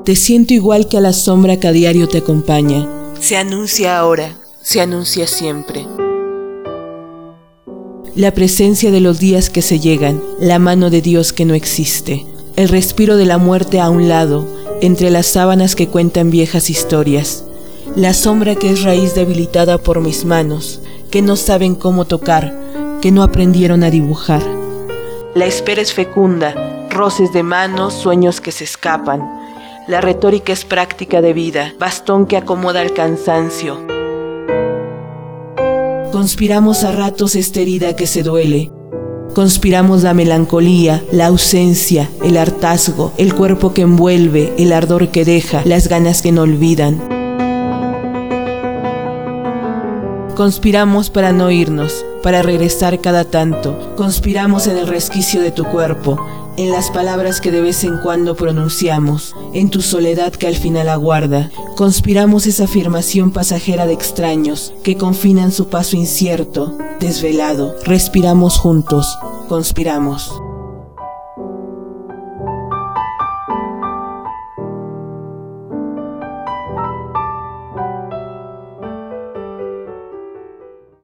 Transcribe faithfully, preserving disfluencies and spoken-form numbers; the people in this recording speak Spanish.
Te siento igual que a la sombra que a diario te acompaña. Se anuncia ahora, se anuncia siempre. La presencia de los días que se llegan, la mano de Dios que no existe, el respiro de la muerte a un lado, entre las sábanas que cuentan viejas historias, la sombra que es raíz debilitada por mis manos, que no saben cómo tocar, que no aprendieron a dibujar. La espera es fecunda, roces de manos, sueños que se escapan. La retórica es práctica de vida, bastón que acomoda el cansancio. Conspiramos a ratos esta herida que se duele. Conspiramos la melancolía, la ausencia, el hartazgo, el cuerpo que envuelve, el ardor que deja, las ganas que no olvidan. Conspiramos para no irnos, para regresar cada tanto. Conspiramos en el resquicio de tu cuerpo, en las palabras que de vez en cuando pronunciamos, en tu soledad que al final aguarda. Conspiramos esa afirmación pasajera de extraños que confinan su paso incierto, desvelado. Respiramos juntos, conspiramos.